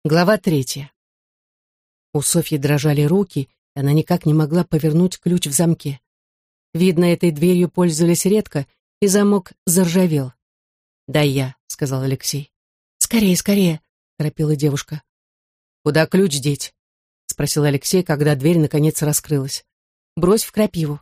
Глава 3. У Софьи дрожали руки, и она никак не могла повернуть ключ в замке. Видно, этой дверью пользовались редко, и замок заржавел. «Дай я», — сказал Алексей. «Скорее, скорее», — торопила девушка. «Куда ключ деть?» — спросил Алексей, когда дверь наконец раскрылась. «Брось в крапиву».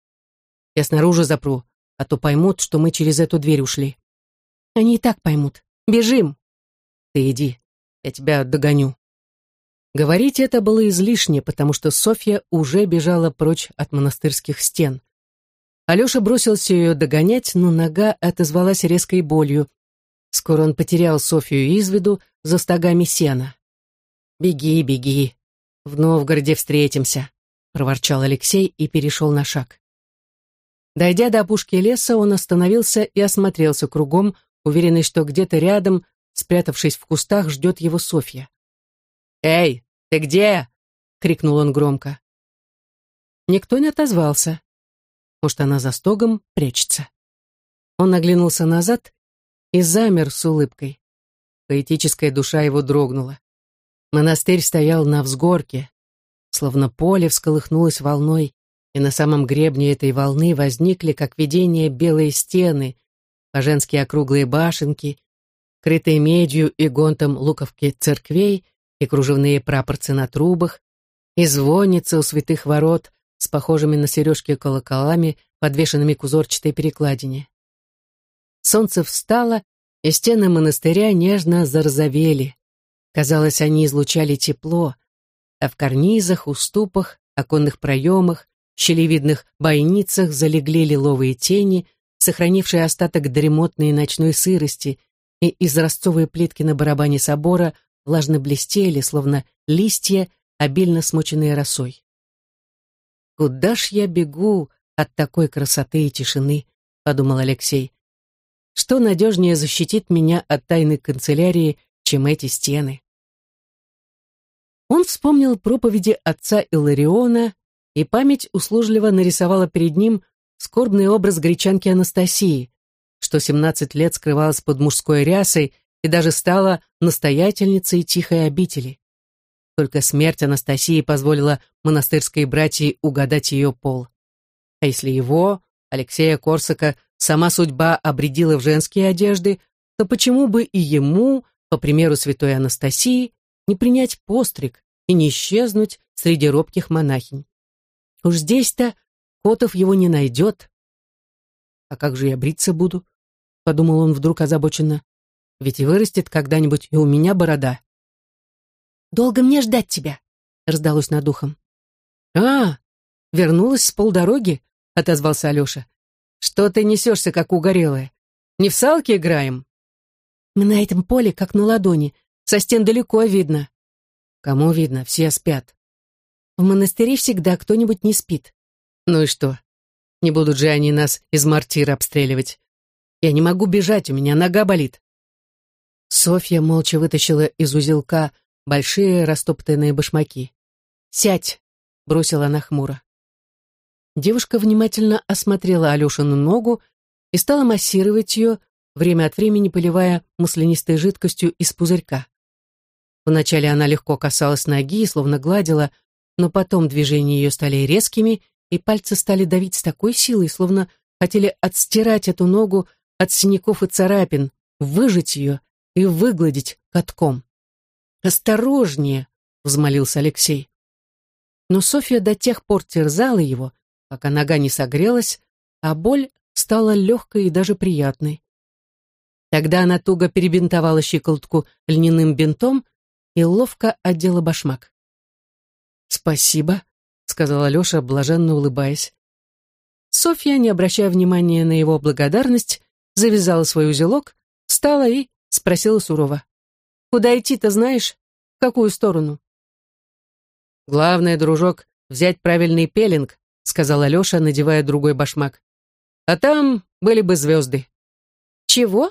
«Я снаружи запру, а то поймут, что мы через эту дверь ушли». «Они и так поймут. Бежим!» «Ты иди. Я тебя догоню». Говорить это было излишне, потому что Софья уже бежала прочь от монастырских стен. Алеша бросился ее догонять, но нога отозвалась резкой болью. Скоро он потерял Софью из виду за стогами сена. «Беги, беги. В Новгороде встретимся», — проворчал Алексей и перешел на шаг. Дойдя до опушки леса, он остановился и осмотрелся кругом, уверенный, что где-то рядом, спрятавшись в кустах, ждет его Софья. «Эй, ты где?» — крикнул он громко. Никто не отозвался. Может, она за стогом прячется. Он оглянулся назад и замер с улыбкой. Поэтическая душа его дрогнула. Монастырь стоял на взгорке, словно поле всколыхнулось волной, и на самом гребне этой волны возникли, как видение, белые стены, по-женски округлые башенки, крытые медью и гонтом луковки церквей и кружевные прапорцы на трубах, и звонницы у святых ворот с похожими на сережки колоколами, подвешенными к узорчатой перекладине. Солнце встало, и стены монастыря нежно зарозовели. Казалось, они излучали тепло, а в карнизах, уступах, оконных проемах, щелевидных бойницах залегли лиловые тени, сохранившие остаток дремотной ночной сырости, и изразцовые плитки на барабане собора влажно блестели, словно листья, обильно смоченные росой. «Куда ж я бегу от такой красоты и тишины?» — подумал Алексей. «Что надежнее защитит меня от тайной канцелярии, чем эти стены?» Он вспомнил проповеди отца Илариона, и память услужливо нарисовала перед ним скорбный образ гречанки Анастасии, что 17 лет скрывалась под мужской рясой и даже стала настоятельницей тихой обители. Только смерть Анастасии позволила монастырской братьи угадать ее пол. А если его, Алексея Корсака, сама судьба обредила в женские одежды, то почему бы и ему, по примеру святой Анастасии, не принять постриг и не исчезнуть среди робких монахинь? Уж здесь-то Котов его не найдет. «А как же я бриться буду?» — подумал он вдруг озабоченно. «Ведь и вырастет когда-нибудь и у меня борода». «Долго мне ждать тебя?» — раздалось над ухом. «А, вернулась с полдороги?» — отозвался Алеша. «Что ты несешься, как угорелая? Не в салки играем?» «Мы на этом поле, как на ладони. Со стен далеко видно». «Кому видно? Все спят». «В монастыре всегда кто-нибудь не спит». «Ну и что? Не будут же они нас из мортира обстреливать. Я не могу бежать, у меня нога болит». Софья молча вытащила из узелка большие растоптанные башмаки. «Сядь!» — бросила она хмуро. Девушка внимательно осмотрела Алешину ногу и стала массировать ее, время от времени поливая маслянистой жидкостью из пузырька. Вначале она легко касалась ноги, словно гладила, но потом движения ее стали резкими, и пальцы стали давить с такой силой, словно хотели отстирать эту ногу от синяков и царапин, выжать ее и выгладить катком. «Осторожнее!» — взмолился Алексей. Но Софья до тех пор терзала его, пока нога не согрелась, а боль стала легкой и даже приятной. Тогда она туго перебинтовала щиколотку льняным бинтом и ловко одела башмак. «Спасибо», — сказал Алеша, блаженно улыбаясь. Софья, не обращая внимания на его благодарность, завязала свой узелок, встала и спросила сурово. «Куда идти-то знаешь? В какую сторону?» «Главное, дружок, взять правильный пеленг», — сказал Алеша, надевая другой башмак. «А там были бы звезды». «Чего?»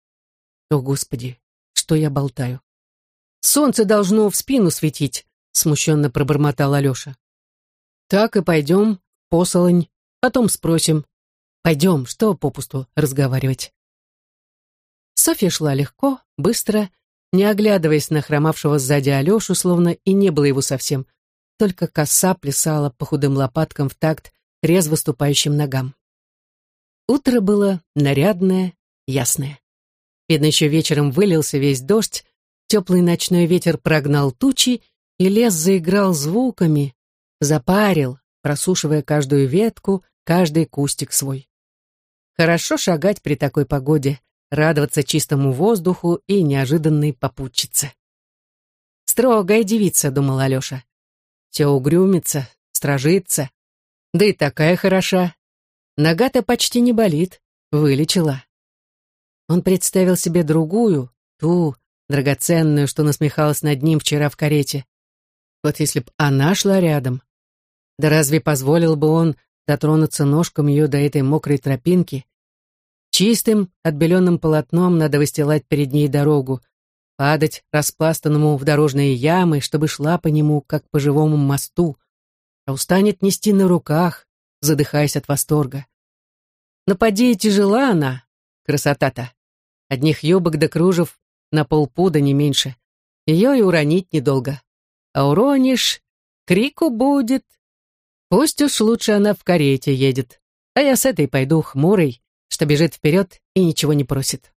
«О, Господи, что я болтаю?» «Солнце должно в спину светить», — смущенно пробормотал Алеша. «Так и пойдем, посолонь, потом спросим. Пойдем, что попусту разговаривать». Софья шла легко, быстро, не оглядываясь на хромавшего сзади Алешу, словно и не было его совсем, только коса плясала по худым лопаткам в такт резво ступающим ногам. Утро было нарядное, ясное. Видно, еще вечером вылился весь дождь, теплый ночной ветер прогнал тучи, и лес заиграл звуками, запарил, просушивая каждую ветку, каждый кустик свой. Хорошо шагать при такой погоде, радоваться чистому воздуху и неожиданной попутчице. «Строгая девица», — думал Алеша. «Все угрюмится, стражится. Да и такая хороша. Нога-то почти не болит, вылечила». Он представил себе другую, ту, драгоценную, что насмехалась над ним вчера в карете. Вот если б она шла рядом. Да разве позволил бы он дотронуться ножком ее до этой мокрой тропинки? Чистым, отбеленным полотном надо выстилать перед ней дорогу, падать распластанному в дорожные ямы, чтобы шла по нему, как по живому мосту, а устанет нести на руках, задыхаясь от восторга. Но поди и тяжела она, красота-то. Одних юбок да кружев на полпуда не меньше. Ее и уронить недолго. А уронишь, крику будет. Пусть уж лучше она в карете едет, а я с этой пойду хмурой, что бежит вперед и ничего не просит.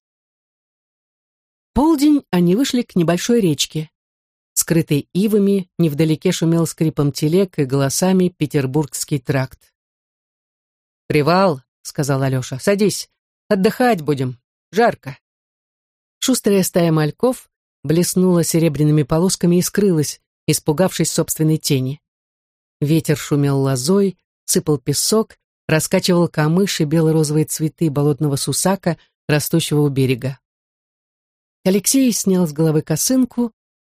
В полдень они вышли к небольшой речке. Скрытой ивами, невдалеке шумел скрипом телег и голосами петербургский тракт. «Привал», — сказал Алеша, — «садись, отдыхать будем, жарко». Шустрая стая мальков блеснула серебряными полосками и скрылась, испугавшись собственной тени. Ветер шумел лозой, сыпал песок, раскачивал камыш и бело-розовые цветы болотного сусака, растущего у берега. Алексей снял с головы косынку,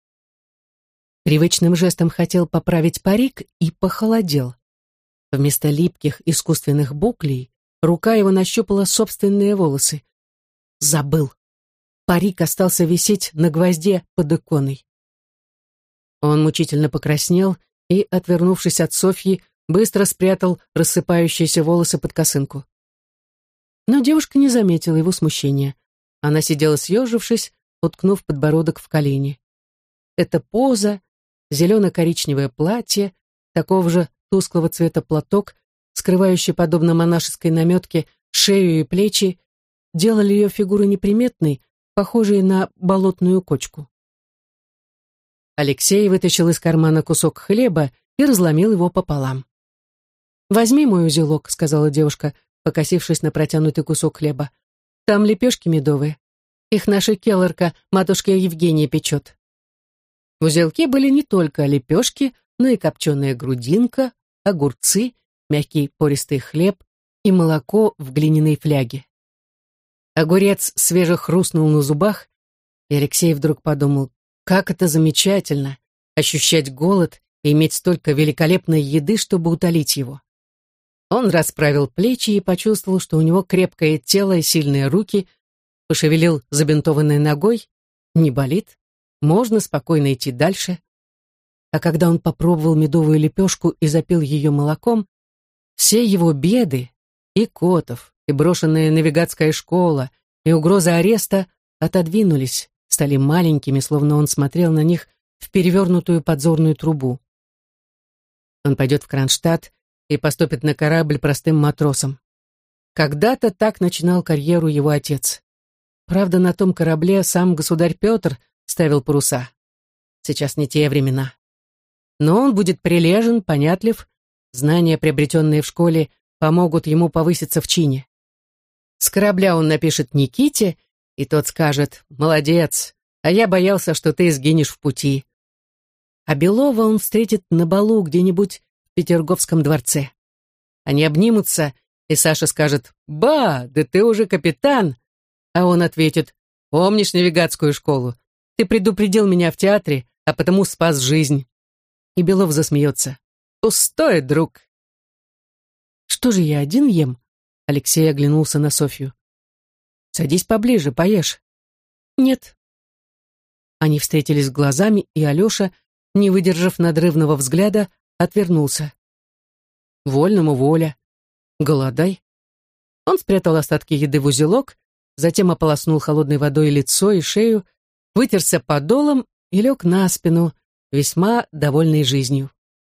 привычным жестом хотел поправить парик и похолодел. Вместо липких искусственных буклей рука его нащупала собственные волосы. Забыл. Парик остался висеть на гвозде под иконой. Он мучительно покраснел и, отвернувшись от Софьи, быстро спрятал рассыпающиеся волосы под косынку. Но девушка не заметила его смущения. Она сидела съежившись, уткнув подбородок в колени. Эта поза, зелено-коричневое платье, такого же тусклого цвета платок, скрывающий, подобно монашеской наметке, шею и плечи, делали ее фигуру неприметной, похожей на болотную кочку. Алексей вытащил из кармана кусок хлеба и разломил его пополам. «Возьми мой узелок», — сказала девушка, покосившись на протянутый кусок хлеба. «Там лепешки медовые. Их наша келарка, матушка Евгения, печет». В узелке были не только лепешки, но и копченая грудинка, огурцы, мягкий пористый хлеб и молоко в глиняной фляге. Огурец свеже хрустнул на зубах, и Алексей вдруг подумал, как это замечательно — ощущать голод и иметь столько великолепной еды, чтобы утолить его. Он расправил плечи и почувствовал, что у него крепкое тело и сильные руки, пошевелил забинтованной ногой, не болит, можно спокойно идти дальше. А когда он попробовал медовую лепешку и запил ее молоком, все его беды, и Котов, и брошенная навигатская школа, и угроза ареста отодвинулись, стали маленькими, словно он смотрел на них в перевернутую подзорную трубу. Он пойдет в Кронштадт и поступит на корабль простым матросом. Когда-то так начинал карьеру его отец. Правда, на том корабле сам государь Петр ставил паруса. Сейчас не те времена. Но он будет прилежен, понятлив, знания, приобретенные в школе, помогут ему повыситься в чине. С корабля он напишет Никите, и тот скажет: «Молодец, а я боялся, что ты сгинешь в пути». А Белова он встретит на балу где-нибудь в Петерговском дворце. Они обнимутся, и Саша скажет: «Ба, да ты уже капитан!» А он ответит: «Помнишь навигатскую школу? Ты предупредил меня в театре, а потому спас жизнь». И Белов засмеется: «Пустое, друг». «Что же я один ем?» Алексей оглянулся на Софью. «Садись поближе, поешь». «Нет». Они встретились глазами, и Алеша, не выдержав надрывного взгляда, отвернулся. Вольному воля. Голодай. Он спрятал остатки еды в узелок, затем ополоснул холодной водой лицо и шею, вытерся подолом и лег на спину, весьма довольный жизнью.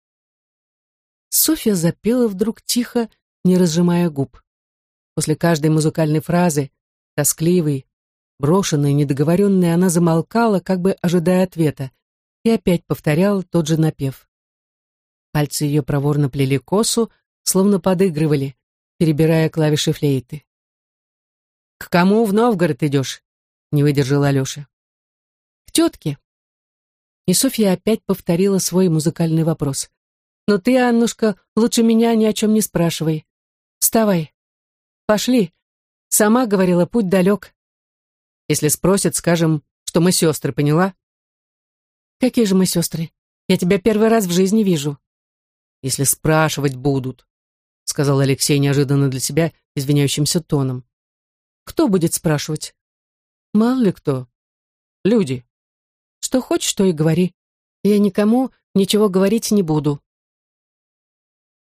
Софья запела вдруг тихо, не разжимая губ. После каждой музыкальной фразы, тоскливой, брошенной, недоговоренной, она замолкала, как бы ожидая ответа, и опять повторяла тот же напев. Пальцы ее проворно плели косу, словно подыгрывали, перебирая клавиши флейты. «К кому в Новгород идешь?» — не выдержал Алеша. «К тетке». И Софья опять повторила свой музыкальный вопрос. «Но ты, Аннушка, лучше меня ни о чем не спрашивай. Вставай. Пошли. Сама говорила, путь далек. Если спросят, скажем, что мы сестры, поняла?» «Какие же мы сестры? Я тебя первый раз в жизни вижу». «Если спрашивать будут», — сказал Алексей неожиданно для себя извиняющимся тоном. «Кто будет спрашивать?» «Мало ли кто. Люди. Что хочешь, то и говори. Я никому ничего говорить не буду».